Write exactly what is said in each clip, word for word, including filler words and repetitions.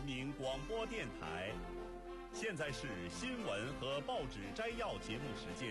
民广播电台。现在是新闻和报纸摘要节目时间。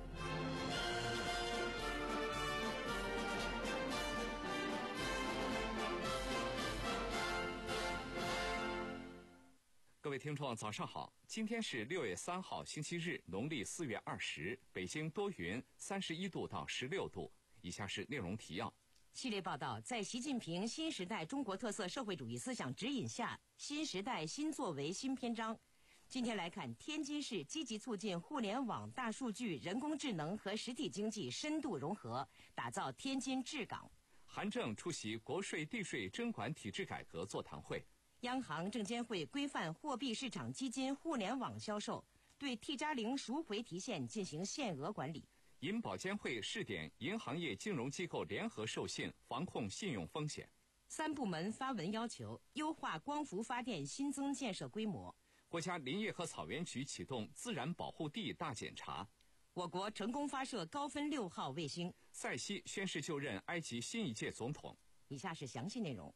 各位听众早上好，今天是六月三号星期日，农历四月二十，北京多云，三十一度到十六度。以下是内容提要。 系列报道，在习近平新时代中国特色社会主义思想指引下，新时代新作为新篇章。今天来看，天津市积极促进互联网、大数据、人工智能和实体经济深度融合，打造天津智港。 韩正出席国税地税征管体制改革座谈会。 央行、证监会规范货币市场基金互联网销售，对 T 加零赎回提现进行限额管理。 银保监会试点银行业金融机构联合授信，防控信用风险。 三部门发文要求优化光伏发电新增建设规模。 国家林业和草原局启动自然保护地大检查。 我国成功发射高分六号卫星。 塞西宣誓就任埃及新一届总统。 以下是详细内容。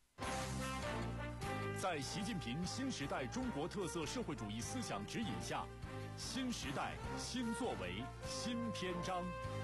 在习近平新时代中国特色社会主义思想指引下，新时代新作为新篇章。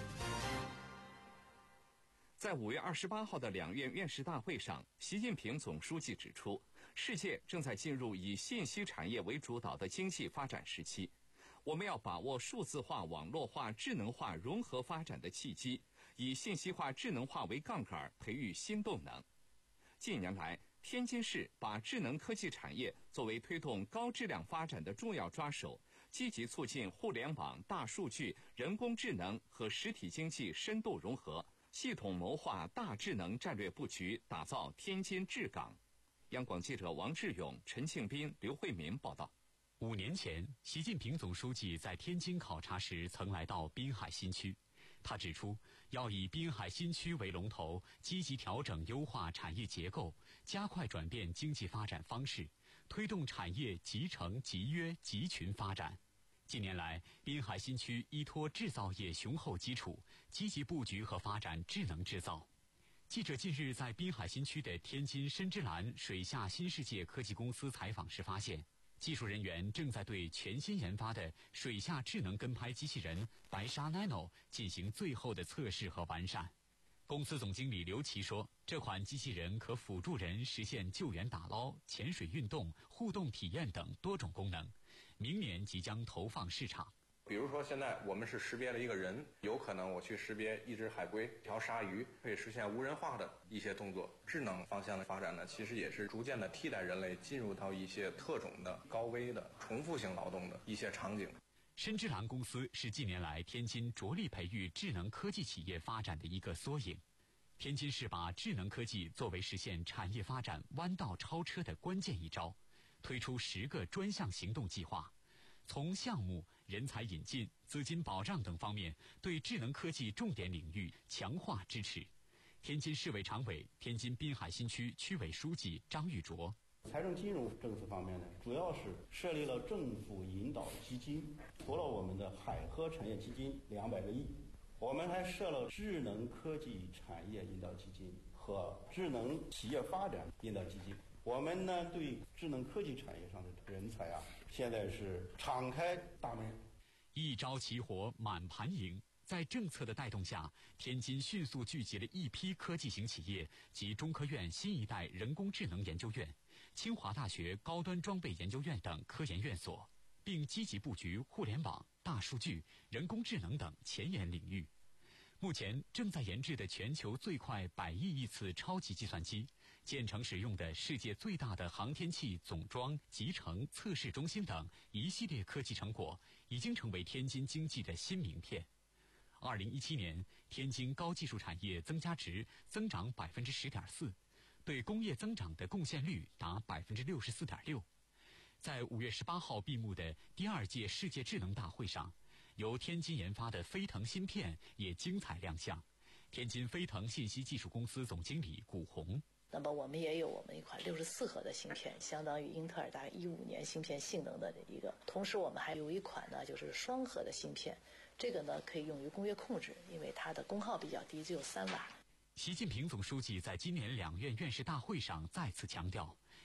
在五月二十八号的两院院士大会上，习近平总书记指出，世界正在进入以信息产业为主导的经济发展时期，我们要把握数字化、网络化、智能化融合发展的契机，以信息化、智能化为杠杆，培育新动能。近年来，天津市把智能科技产业作为推动高质量发展的重要抓手，积极促进互联网、大数据、人工智能和实体经济深度融合，系统谋划大智能战略布局，打造天津智港。央广记者王志勇、陈庆斌、刘慧民报道。 五年前，习近平总书记在天津考察时曾来到滨海新区。他指出，要以滨海新区为龙头，积极调整优化产业结构，加快转变经济发展方式，推动产业集成集约集群发展。近年来，滨海新区依托制造业雄厚基础，积极布局和发展智能制造。记者近日在滨海新区的天津深之蓝水下新世界科技公司采访时发现，技术人员正在对全新研发的水下智能跟拍机器人白鲨 Nano 进行最后的测试和完善。公司总经理刘琦说，这款机器人可辅助人实现救援打捞、潜水运动、互动体验等多种功能，明年即将投放市场。 比如说现在我们是识别了一个人，有可能我去识别一只海龟、一条鲨鱼，可以实现无人化的一些动作。智能方向的发展呢，其实也是逐渐的替代人类进入到一些特种的、高危的、重复性劳动的一些场景。 深之蓝公司是近年来天津着力培育智能科技企业发展的一个缩影。天津市把智能科技作为实现产业发展弯道超车的关键一招，推出十个专项行动计划，从项目、人才引进、资金保障等方面对智能科技重点领域强化支持。天津市委常委、天津滨海新区区委书记张玉卓。 财政金融政策方面呢，主要是设立了政府引导基金，除了我们的海河产业基金两百个亿，我们还设了智能科技产业引导基金和智能企业发展引导基金。我们呢，对智能科技产业上的人才啊，现在是敞开大门。 一朝起火满盘赢。在政策的带动下，天津迅速聚集了一批科技型企业及中科院新一代人工智能研究院、清华大学高端装备研究院等科研院所，并积极布局互联网、大数据、人工智能等前沿领域。目前正在研制的全球最快百亿亿次超级计算机，建成使用的世界最大的航天器总装、集成、测试中心等一系列科技成果，已经成为天津经济的新名片。二零一七年，天津高技术产业增加值增长百分之十点四，对工业增长的贡献率达百分之六十四点六。在五月十八号闭幕的第二届世界智能大会上，由天津研发的飞腾芯片也精彩亮相。天津飞腾信息技术公司总经理古红。 那么我们也有我们一款六十四核的芯片，相当于英特尔大概一五年芯片性能的一个。同时我们还有一款呢，就是双核的芯片，这个呢可以用于工业控制，因为它的功耗比较低，只有三瓦。 习近平总书记在今年两院院士大会上再次强调，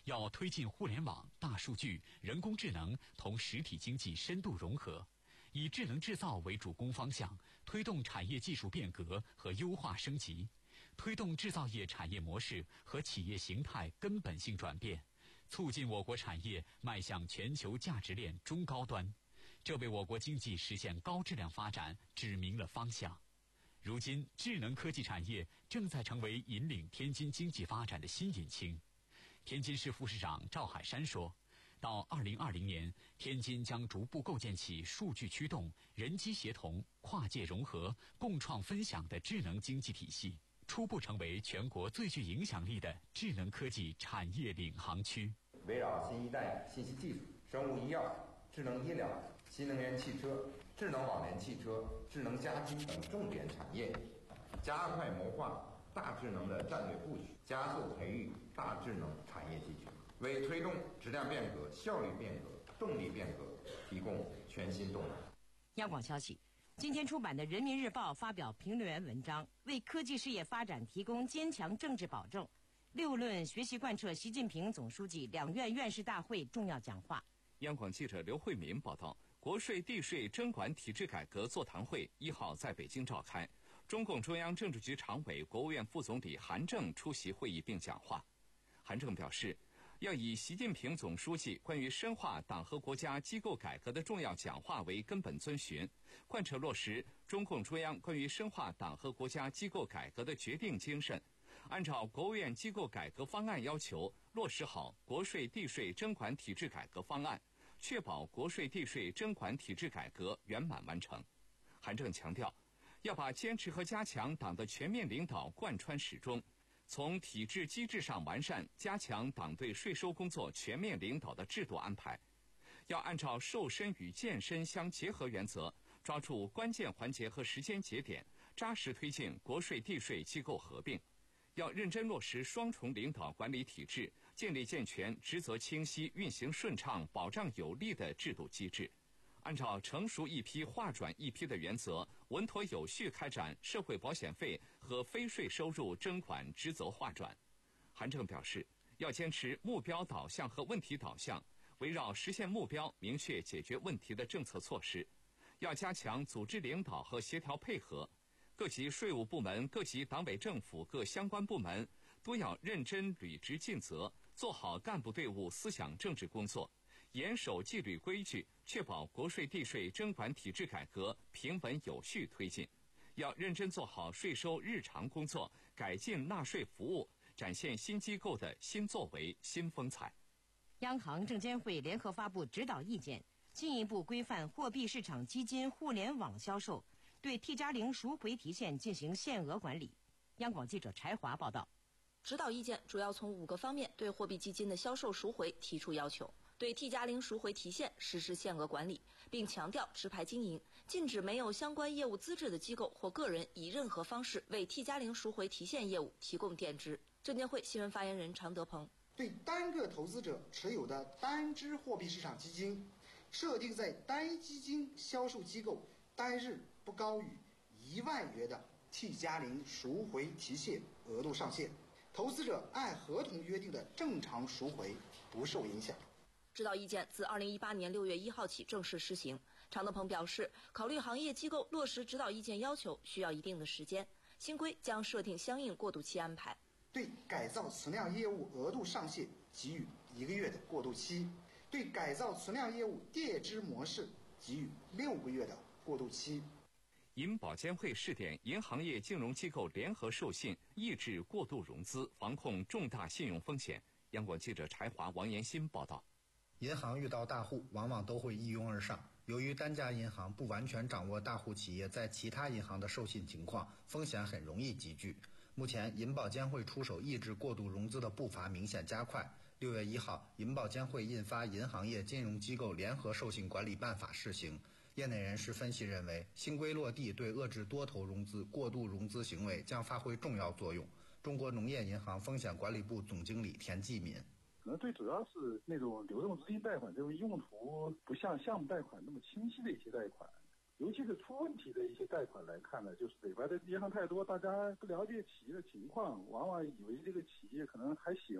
要推进互联网、大数据、人工智能同实体经济深度融合，以智能制造为主攻方向，推动产业技术变革和优化升级，推动制造业产业模式和企业形态根本性转变，促进我国产业迈向全球价值链中高端，这为我国经济实现高质量发展指明了方向。如今，智能科技产业正在成为引领天津经济发展的新引擎。天津市副市长赵海山说，到二零二零年，天津将逐步构建起数据驱动、人机协同、跨界融合、共创分享的智能经济体系，初步成为全国最具影响力的智能科技产业领航区。 围绕新一代信息技术、生物医药、智能医疗、新能源汽车、智能网联汽车、智能家居等重点产业，加快谋划大智能的战略布局，加速培育大智能产业集群，为推动质量变革、效率变革、动力变革提供全新动力。 央广消息，今天出版的《人民日报》发表评论员文章，为科技事业发展提供坚强政治保证。六论学习贯彻习近平总书记两院院士大会重要讲话。 央广记者刘慧民报道，国税地税征管体制改革座谈会一号在北京召开，中共中央政治局常委、国务院副总理韩正出席会议并讲话。韩正表示，要以习近平总书记关于深化党和国家机构改革的重要讲话为根本遵循，贯彻落实中共中央关于深化党和国家机构改革的决定精神，按照国务院机构改革方案要求，落实好国税地税征管体制改革方案，确保国税地税征管体制改革圆满完成。韩正强调，要把坚持和加强党的全面领导贯穿始终，从体制机制上完善加强党对税收工作全面领导的制度安排，要按照瘦身与健身相结合原则，抓住关键环节和时间节点，扎实推进国税地税机构合并，要认真落实双重领导管理体制，建立健全、职责清晰、运行顺畅、保障有力的制度机制，按照成熟一批划转一批的原则，稳妥有序开展社会保险费和非税收入征管职责划转。韩正表示，要坚持目标导向和问题导向，围绕实现目标明确解决问题的政策措施，要加强组织领导和协调配合，各级税务部门、各级党委政府各相关部门都要认真履职尽责，做好干部队伍思想政治工作，严守纪律规矩，确保国税地税征管体制改革平稳有序推进。要认真做好税收日常工作，改进纳税服务，展现新机构的新作为、新风采。 央行、证监会联合发布指导意见，进一步规范货币市场基金互联网销售，对 T 加零赎回提现进行限额管理。央广记者柴华报道。 指导意见主要从五个方面对货币基金的销售赎回提出要求，对 T 加零赎回提现实施限额管理，并强调持牌经营，禁止没有相关业务资质的机构或个人以任何方式为 T 加零赎回提现业务提供垫资。证监会新闻发言人常德鹏对单个投资者持有的单只货币市场基金，设定在单一基金销售机构单日不高于一万元的 T 加零赎回提现额度上限，投资者按合同约定的正常赎回不受影响。 指导意见自二零一八年六月一号起正式施行。常德鹏表示，考虑行业机构落实指导意见要求需要一定的时间，新规将设定相应过渡期安排。 对改造存量业务额度上限给予一个月的过渡期，对改造存量业务垫资模式给予六个月的过渡期。 银保监会试点银行业金融机构联合授信，抑制过度融资，防控重大信用风险。央广记者柴华、王延新报道。 银行遇到大户，往往都会一拥而上。由于单家银行不完全掌握大户企业在其他银行的授信情况，风险很容易集聚。目前，银保监会出手抑制过度融资的步伐明显加快。六月一号，银保监会印发《银行业金融机构联合授信管理办法》试行。业内人士分析认为，新规落地对遏制多头融资、过度融资行为将发挥重要作用。中国农业银行风险管理部总经理田继敏。 可能最主要是那种流动资金贷款这种用途不像项目贷款那么清晰的一些贷款，尤其是出问题的一些贷款来看呢，就是里边的银行太多，大家不了解企业的情况，往往以为这个企业可能还行，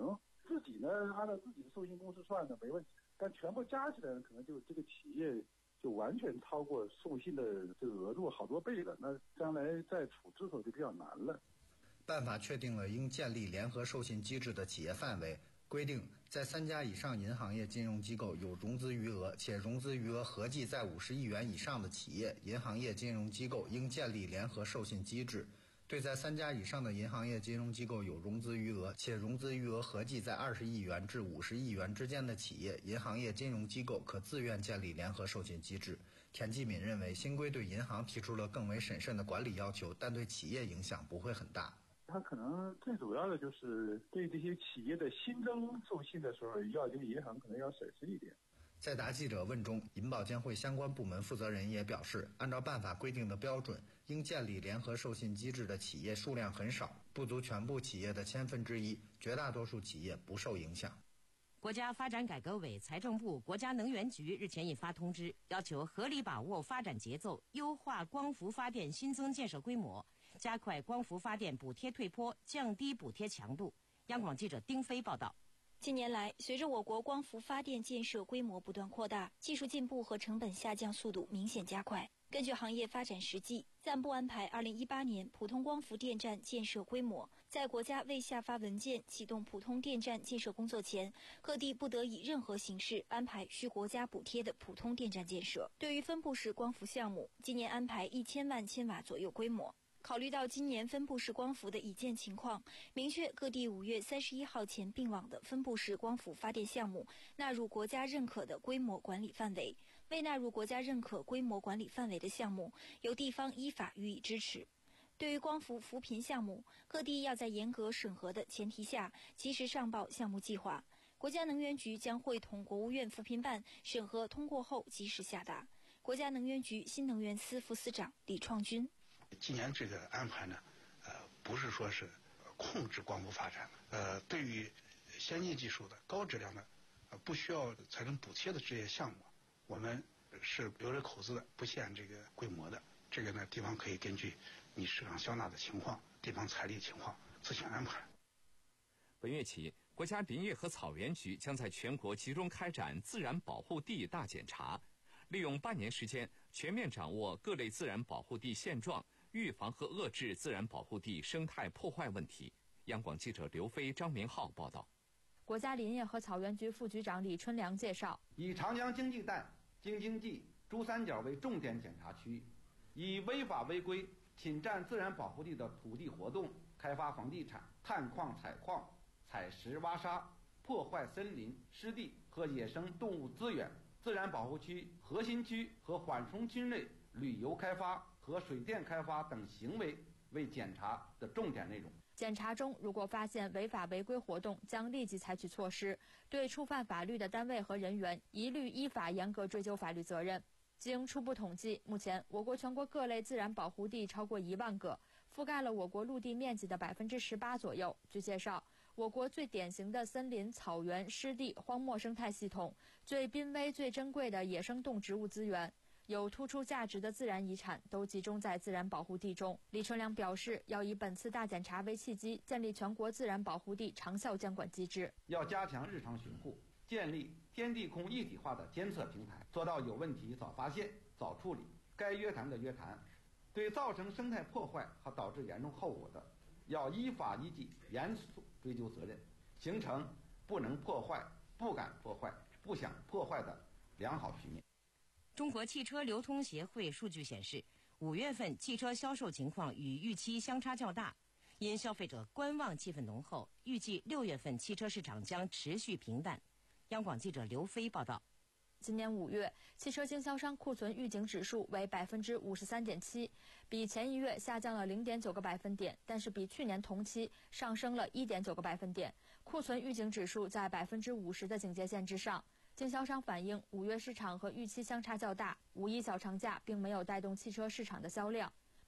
自己呢按照自己的授信公司算的没问题，但全部加起来呢，可能就这个企业就完全超过授信的这个额度好多倍了，那将来在处置的时候就比较难了。 办法确定了应建立联合授信机制的企业范围，规定在三家以上银行业金融机构有融资余额且融资余额合计在五十亿元以上的企业，银行业金融机构应建立联合授信机制。对在三家以上的银行业金融机构有融资余额且融资余额合计在二十亿元至五十亿元之间的企业，银行业金融机构可自愿建立联合授信机制。田继敏认为，新规对银行提出了更为审慎的管理要求，但对企业影响不会很大。 它可能最主要的就是对这些企业的新增授信的时候，要求银行可能要审慎一点。 在答记者问中，银保监会相关部门负责人也表示，按照办法规定的标准，应建立联合授信机制的企业数量很少，不足全部企业的千分之一，绝大多数企业不受影响。 国家发展改革委、财政部、国家能源局日前印发通知，要求合理把握发展节奏，优化光伏发电新增建设规模，加快光伏发电补贴退坡，降低补贴强度。央广记者丁飞报道。 近年来，随着我国光伏发电建设规模不断扩大，技术进步和成本下降速度明显加快。根据行业发展实际，暂不安排二零一八年普通光伏电站建设规模。在国家未下发文件启动普通电站建设工作前，各地不得以任何形式安排需国家补贴的普通电站建设。对于分布式光伏项目，今年安排一千万千瓦左右规模。考虑到今年分布式光伏的已建情况，明确各地五月三十一号前并网的分布式光伏发电项目纳入国家认可的规模管理范围，未纳入国家认可规模管理范围的项目，由地方依法予以支持。对于光伏扶贫项目，各地要在严格审核的前提下，及时上报项目计划。国家能源局将会同国务院扶贫办审核通过后及时下达。国家能源局新能源司副司长李创军。 今年这个安排呢，呃，不是说是控制光伏发展，呃，对于先进技术的、高质量的、呃，不需要财政补贴的这些项目，我们是留着口子的，不限这个规模的。这个呢，地方可以根据你市场销纳的情况、地方财力情况自行安排。 本月起，国家林业和草原局将在全国集中开展自然保护地大检查，利用半年时间，全面掌握各类自然保护地现状，预防和遏制自然保护地生态破坏问题。央广记者刘飞、张明浩报道。 国家林业和草原局副局长李春良介绍， 以长江经济带、京津冀、珠三角为重点检查区域，以违法违规侵占自然保护地的土地活动、开发房地产、探矿采矿、采石挖沙、破坏森林、湿地和野生动物资源、自然保护区、核心区和缓冲区内旅游开发和水电开发等行为为检查的重点内容。 检查中，如果发现违法违规活动，将立即采取措施，对触犯法律的单位和人员一律依法严格追究法律责任。经初步统计，目前我国全国各类自然保护地超过一万个，覆盖了我国陆地面积的百分之十八左右。据介绍，我国最典型的森林、草原、湿地、荒漠生态系统，最濒危、最珍贵的野生动植物资源，有突出价值的自然遗产都集中在自然保护地中。李春良表示，要以本次大检查为契机，建立全国自然保护地长效监管机制。 要加强日常巡护，建立天地空一体化的监测平台，做到有问题早发现、早处理，该约谈的约谈，对造成生态破坏和导致严重后果的，要依法依纪严肃追究责任，形成不能破坏、不敢破坏、不想破坏的良好局面。 中国汽车流通协会数据显示，五月份汽车销售情况与预期相差较大，因消费者观望气氛浓厚，预计六月份汽车市场将持续平淡。央广记者刘飞报道。 今年五月，汽车经销商库存预警指数为百分之五十三点七，比前一月下降了零点九个百分点，但是比去年同期上升了一点九个百分点。库存预警指数在百分之五十的警戒线之上。经销商反映，五月市场和预期相差较大，五一小长假并没有带动汽车市场的销量。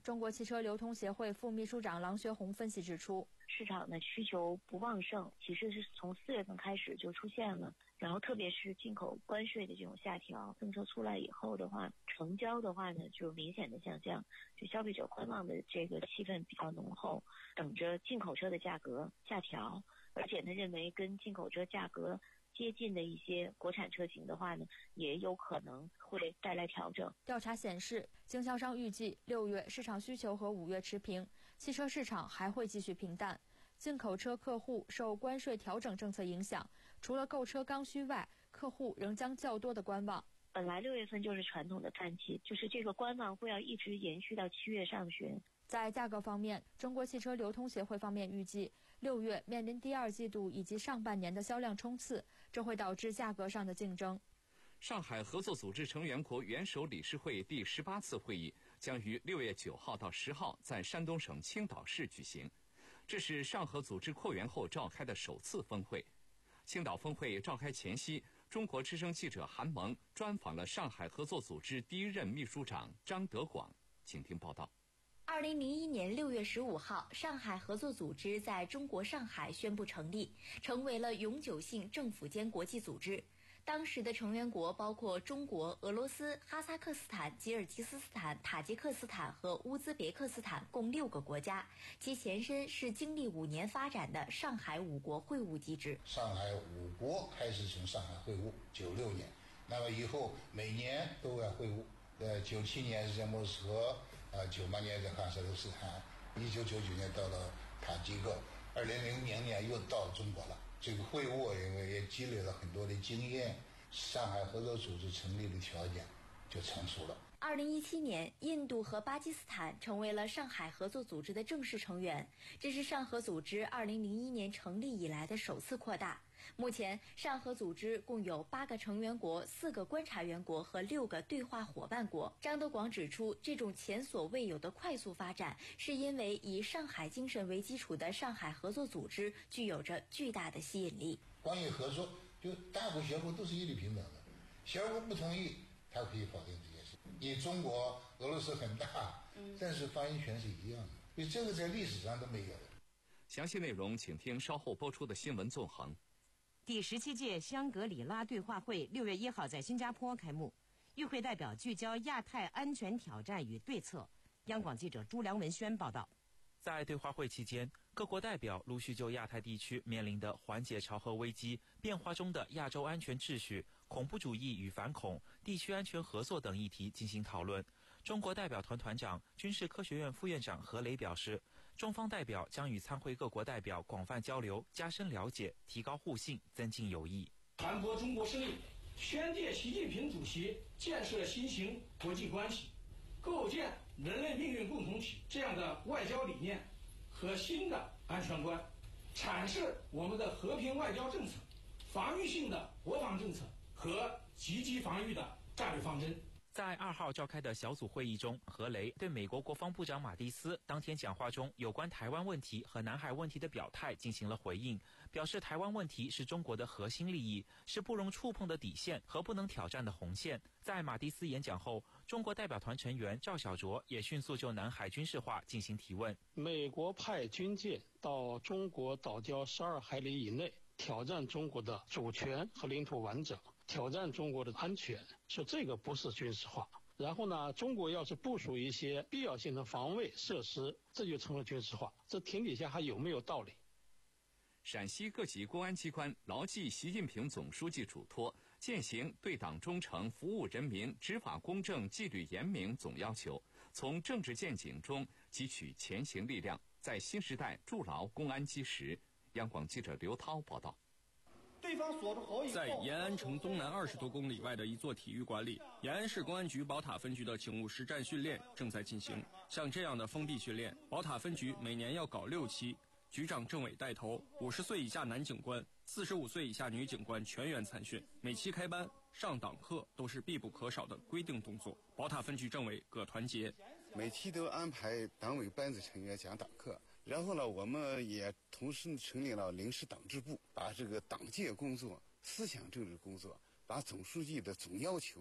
中国汽车流通协会副秘书长郎学红分析指出， 市场的需求不旺盛，其实是从四月份开始就出现了，然后特别是进口关税的这种下调，政策出来以后的话，成交的话呢就明显的下降，就消费者观望的这个气氛比较浓厚，等着进口车的价格下调，而且他认为跟进口车价格接近的一些国产车型的话呢，也有可能会带来调整。 调查显示，经销商预计六月市场需求和五月持平，汽车市场还会继续平淡。进口车客户受关税调整政策影响，除了购车刚需外，客户仍将较多的观望。 本来六月份就是传统的淡季，就是这个观望会要一直延续到七月上旬。 在价格方面，中国汽车流通协会方面预计，六月面临第二季度以及上半年的销量冲刺，这会导致价格上的竞争。 上海合作组织成员国元首理事会第十八次会议将于六月九号到十号在山东省青岛市举行，这是上合组织扩员后召开的首次峰会。青岛峰会召开前夕，中国之声记者韩萌专访了上海合作组织第一任秘书长张德广，请听报道。 二零零一年六月十五号，上海合作组织在中国上海宣布成立，成为了永久性政府间国际组织。当时的成员国包括中国、俄罗斯、哈萨克斯坦、吉尔吉斯斯坦、塔吉克斯坦和乌兹别克斯坦共六个国家，其前身是经历五年发展的上海五国会晤机制。 上海五国开始从上海会晤，九六年，那么以后每年都要会晤。呃，九七年是在莫斯科。呃，九八年在哈萨克斯坦，一九九九年到了塔吉克，二零零零年又到中国了。这个会晤因为也积累了很多的经验，上海合作组织成立的条件就成熟了。 二零一七年，印度和巴基斯坦成为了上海合作组织的正式成员，这是上合组织二零零一年成立以来的首次扩大。目前，上合组织共有八个成员国、四个观察员国和六个对话伙伴国。张德广指出，这种前所未有的快速发展，是因为以上海精神为基础的上海合作组织具有着巨大的吸引力。 关于合作，就大国小国都是一律平等的，小国不同意，他可以否定这件事。因为中国、俄罗斯很大，但是发言权是一样的，所以这个在历史上都没有。 详细内容请听稍后播出的新闻纵横。 第十七届香格里拉对话会六月一号在新加坡开幕，与会代表聚焦亚太安全挑战与对策。央广记者朱良文轩报道。 在对话会期间，各国代表陆续就亚太地区面临的缓解朝核危机、变化中的亚洲安全秩序、恐怖主义与反恐、地区安全合作等议题进行讨论。中国代表团团长、军事科学院副院长何雷表示，中方代表将与参会各国代表广泛交流，加深了解，提高互信，增进友谊。 传播中国胜利，宣介习近平主席建设新型国际关系，构建人类命运共同体这样的外交理念和新的安全观，阐释我们的和平外交政策、防御性的国防政策和积极防御的战略方针。 在二号召开的小组会议中，何雷对美国国防部长马蒂斯当天讲话中有关台湾问题和南海问题的表态进行了回应，表示台湾问题是中国的核心利益，是不容触碰的底线和不能挑战的红线。在马蒂斯演讲后，中国代表团成员赵小卓也迅速就南海军事化进行提问。 美国派军舰到中国岛礁十二海里以内，挑战中国的主权和领土完整，挑战中国的安全，说这个不是军事化。然后呢，中国要是部署一些必要性的防卫设施，这就成了军事化，这天底下还有没有道理？ 陕西各级公安机关牢记习近平总书记嘱托，践行对党忠诚、服务人民、执法公正、纪律严明总要求，从政治见景中汲取前行力量，在新时代筑牢公安基石。央广记者刘涛报道。 对方锁住后以后，在延安城东南二十多公里外的一座体育馆里，延安市公安局宝塔分局的警务实战训练正在进行。像这样的封闭训练，宝塔分局每年要搞六期，局长政委带头，五十岁以下男警官、四十五岁以下女警官全员参训。每期开班上党课都是必不可少的规定动作。宝塔分局政委葛团结， 每期都安排党委班子成员讲党课。然后呢，我们也同时成立了临时党支部，把这个党建工作、思想政治工作，把总书记的总要求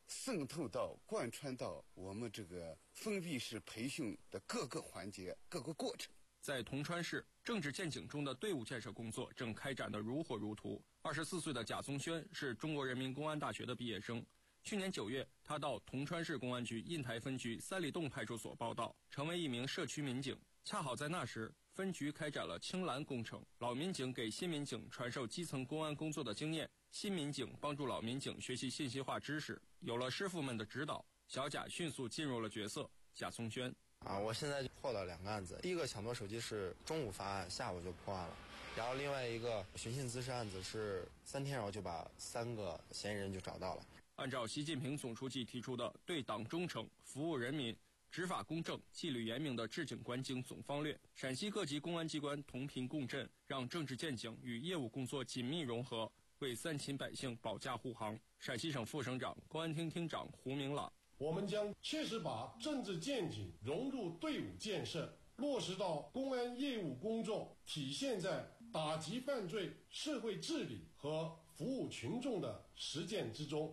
渗透到、贯穿到我们这个封闭式培训的各个环节、各个过程。 在铜川市，政治建警中的队伍建设工作正开展得如火如荼。二十四岁的贾松轩是中国人民公安大学的毕业生。去年九月，他到铜川市公安局印台分局三里洞派出所报到，成为一名社区民警。恰好在那时，分局开展了青蓝工程，老民警给新民警传授基层公安工作的经验，新民警帮助老民警学习信息化知识。有了师傅们的指导，小贾迅速进入了角色。贾松轩啊，我现在就破了两个案子，第一个抢夺手机是中午发案，下午就破案了。然后另外一个寻衅滋事案子是三天，然后就把三个嫌疑人就找到了。 按照习近平总书记提出的对党忠诚、服务人民、执法公正、纪律严明的治警管警总方略，陕西各级公安机关同频共振，让政治建警与业务工作紧密融合，为三秦百姓保驾护航。陕西省副省长、公安厅厅长胡明朗： 我们将切实把政治建警融入队伍建设，落实到公安业务工作，体现在打击犯罪、社会治理和服务群众的实践之中。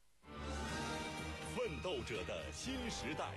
奋斗者的新时代。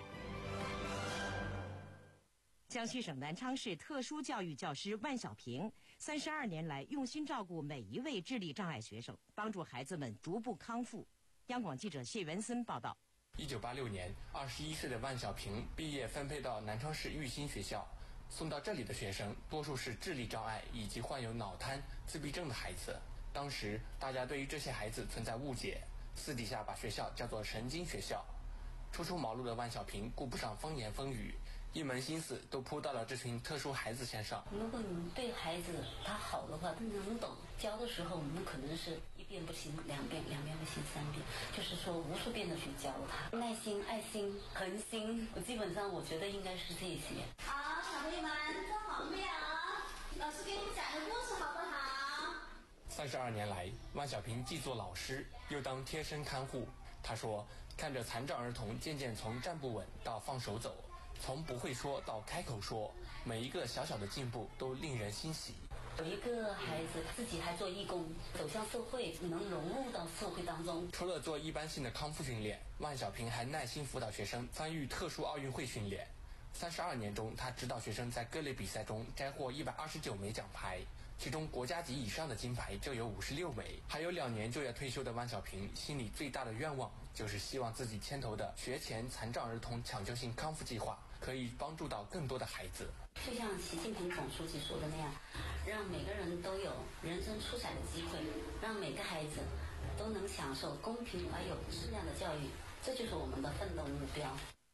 江西省南昌市特殊教育教师万小平，三十二年来用心照顾每一位智力障碍学生，帮助孩子们逐步康复。央广记者谢元森报道。 一九八六年，二十一岁的万小平毕业分配到南昌市育新学校。送到这里的学生多数是智力障碍以及患有脑瘫、自闭症的孩子。当时大家对于这些孩子存在误解，私底下把学校叫做神经学校。初出茅庐的万小平顾不上风言风语，一门心思都扑到了这群特殊孩子身上。 如果你对孩子他好的话，他能懂，教的时候我们可能是一遍不行两遍，两遍不行三遍，就是说无数遍的去教他，耐心、爱心、恒心，我基本上我觉得应该是这些。 好，小朋友们坐好没有？老师给你们讲个故事好不好？ 三十二年来，万小平既做老师，又当贴身看护。他说，看着残障儿童渐渐从站不稳到放手走，从不会说到开口说，每一个小小的进步都令人欣喜。 有一个孩子自己还做义工，走向社会，能融入到社会当中。 除了做一般性的康复训练，万小平还耐心辅导学生参与特殊奥运会训练。三十二年中，他指导学生在各类比赛中摘获一百二十九枚奖牌，其中国家级以上的金牌就有五十六枚。还有两年就要退休的万小平，心里最大的愿望就是希望自己牵头的学前残障儿童抢救性康复计划可以帮助到更多的孩子。 就像习近平总书记说的那样，让每个人都有人生出彩的机会，让每个孩子都能享受公平而有质量的教育，这就是我们的奋斗目标。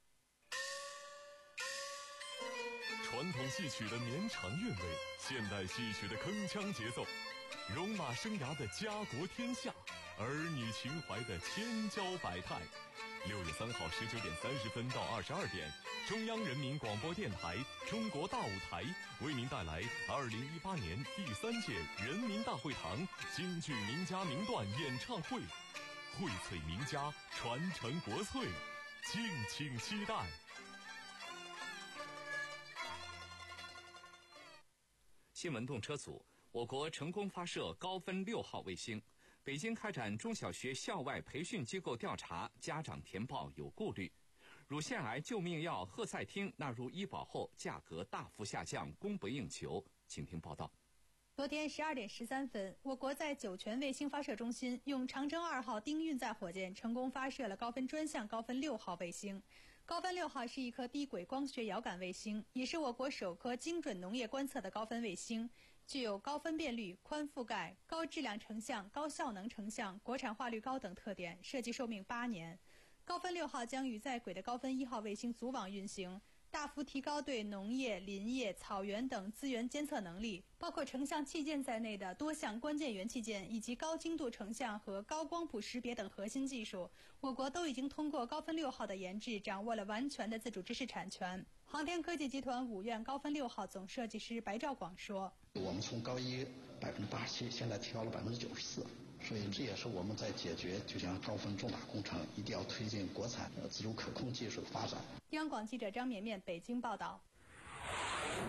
传统戏曲的绵长韵味，现代戏曲的铿锵节奏，戎马生涯的家国天下，儿女情怀的千娇百态。六月三号十九点三十分到二十二点，中央人民广播电台中国大舞台为您带来二零一八年第三届人民大会堂京剧名家名段演唱会，荟萃名家，传承国粹，敬请期待。 新闻动车组，我国成功发射高分六号卫星。北京开展中小学校外培训机构调查，家长填报有顾虑。乳腺癌救命药赫赛汀纳入医保后，价格大幅下降，供不应求。请听报道。 昨天十二点十三分，我国在酒泉卫星发射中心用长征二号丁运载火箭成功发射了高分专项高分六号卫星。高分六号是一颗低轨光学遥感卫星，也是我国首颗精准农业观测的高分卫星，具有高分辨率、宽覆盖、高质量成像、高效能成像、国产化率高等特点，设计寿命八年。高分六号将与在轨的高分一号卫星组网运行，大幅提高对农业、林业、草原等资源监测能力，包括成像器件在内的多项关键元器件以及高精度成像和高光谱识别等核心技术，我国都已经通过高分六号的研制，掌握了完全的自主知识产权。航天科技集团五院高分六号总设计师白兆广说：“ 我们从高一百分之八十七，现在提高了百分之九十四。”所以这也是我们在解决就像高分重大工程一定要推进国产自主可控技术的发展。 央广记者张绵绵北京报道。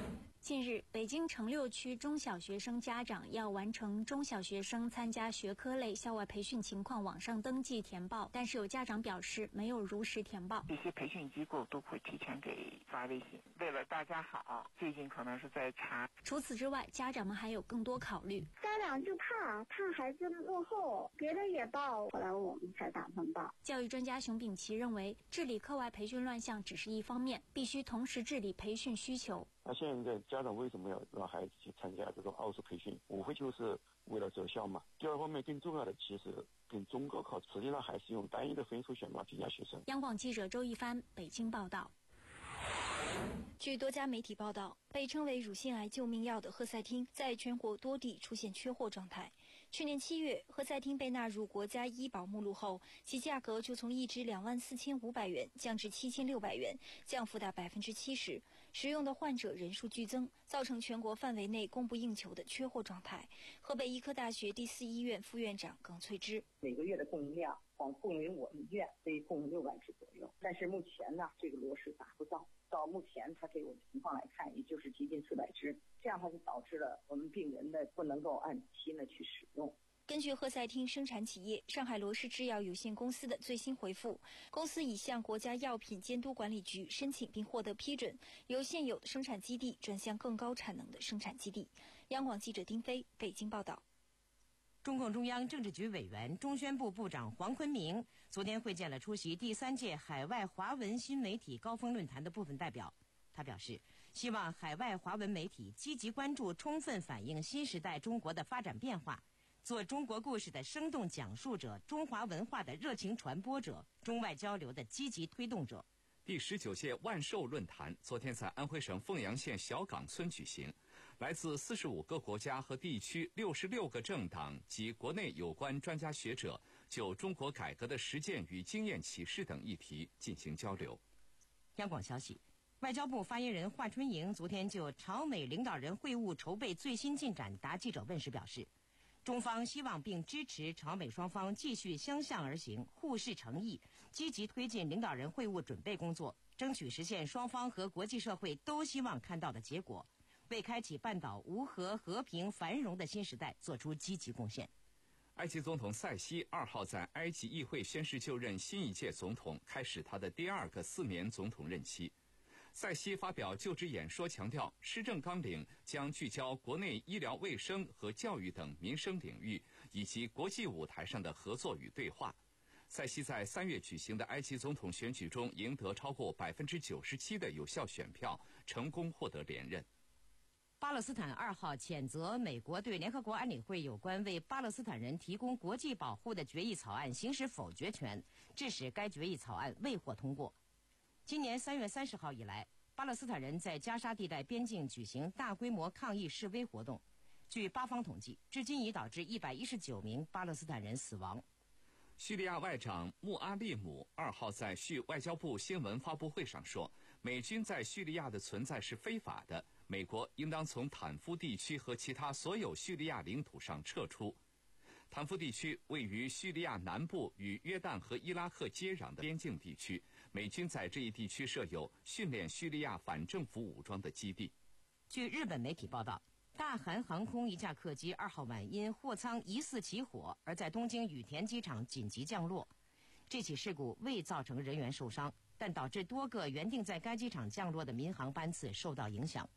近日，北京城六区中小学生家长要完成中小学生参加学科类校外培训情况网上登记填报，但是有家长表示没有如实填报。 这些培训机构都会提前给发微信，为了大家好，最近可能是在查。 除此之外，家长们还有更多考虑。 家长就怕怕孩子落后，别的也报，后来我们才打算报。 教育专家熊丙奇认为，治理课外培训乱象只是一方面，必须同时治理培训需求。 那现在家长为什么要让孩子去参加这种奥数培训？无非就是为了择校嘛。第二方面，更重要的其实跟中高考实际上还是用单一的分数选拔评价学生。 央广记者周一帆北京报道。 据多家媒体报道，被称为乳腺癌救命药的赫赛汀在全国多地出现缺货状态。去年七月，赫赛汀被纳入国家医保目录后，其价格就从一支两万四千五百元降至七千六百元，降幅达百分之七十。使用的患者人数剧增，造成全国范围内供不应求的缺货状态。河北医科大学第四医院副院长耿翠芝： 每个月的供应量，光供应我们医院可以供应六万支左右，但是目前呢，这个落实达不到。到目前他给我们情况来看，也就是接近四百支，这样它就导致了我们病人呢不能够按期呢去使用。 根据赫赛汀生产企业上海罗氏制药有限公司的最新回复，公司已向国家药品监督管理局申请并获得批准，由现有的生产基地转向更高产能的生产基地。央广记者丁飞北京报道。 中共中央政治局委员、中宣部部长黄坤明昨天会见了出席第三届海外华文新媒体高峰论坛的部分代表。他表示，希望海外华文媒体积极关注，充分反映新时代中国的发展变化，做中国故事的生动讲述者，中华文化的热情传播者，中外交流的积极推动者。 第十九届万寿论坛昨天在安徽省凤阳县小岗村举行，来自四十五个国家和地区六十六个政党及国内有关专家学者就中国改革的实践与经验启示等议题进行交流。 央广消息，外交部发言人华春莹昨天就朝美领导人会晤筹备最新进展答记者问时表示，中方希望并支持朝美双方继续相向而行，互视诚意，积极推进领导人会晤准备工作，争取实现双方和国际社会都希望看到的结果，为开启半岛无核、和平、繁荣的新时代做出积极贡献。 埃及总统塞西二号在埃及议会宣誓就任新一届总统，开始他的第二个四年总统任期。塞西发表就职演说，强调施政纲领将聚焦国内医疗卫生和教育等民生领域，以及国际舞台上的合作与对话。塞西在三月举行的埃及总统选举中赢得超过百分之九十七的有效选票，成功获得连任。 巴勒斯坦二号谴责美国对联合国安理会有关为巴勒斯坦人提供国际保护的决议草案行使否决权，致使该决议草案未获通过。今年三月三十号以来，巴勒斯坦人在加沙地带边境举行大规模抗议示威活动。据巴方统计，至今已导致一百一十九名巴勒斯坦人死亡。 叙利亚外长穆阿利姆二号在叙外交部新闻发布会上说，美军在叙利亚的存在是非法的，美国应当从坦夫地区和其他所有叙利亚领土上撤出。坦夫地区位于叙利亚南部与约旦和伊拉克接壤的边境地区，美军在这一地区设有训练叙利亚反政府武装的基地。 据日本媒体报道，大韩航空一架客机二号晚因货舱疑似起火，而在东京羽田机场紧急降落。这起事故未造成人员受伤，但导致多个原定在该机场降落的民航班次受到影响。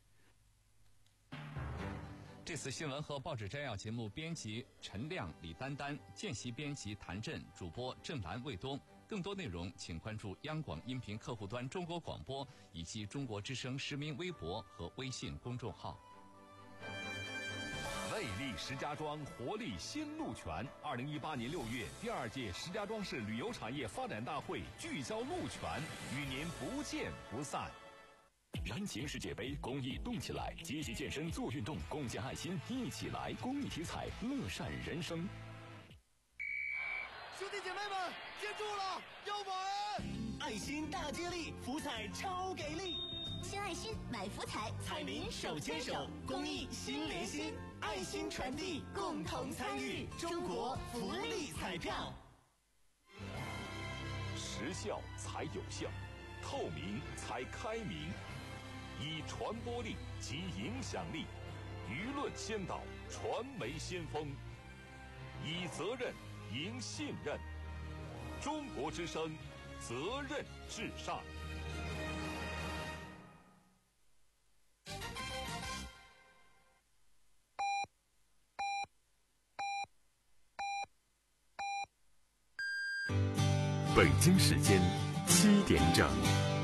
这次新闻和报纸摘要节目编辑陈亮、李丹丹，见习编辑谭震，主播郑兰、卫东。更多内容请关注央广音频客户端中国广播以及中国之声实名微博和微信公众号。 魅力石家庄，活力新路权。二零一八年六月，第二届石家庄市旅游产业发展大会聚焦路权，与您不见不散。燃情世界杯，公益动起来，积极健身做运动，共建爱心，一起来！公益体彩，乐善人生。 兄弟姐妹们，接住了，要买！爱心大接力，福彩超给力！ 献爱心，买福彩， 彩民手牵手，公益心连心，爱心传递，共同参与，中国福利彩票。 时效才有效，透明才开明。 以传播力及影响力，舆论先导，传媒先锋，以责任赢信任。中国之声，责任至上。 北京时间七点整。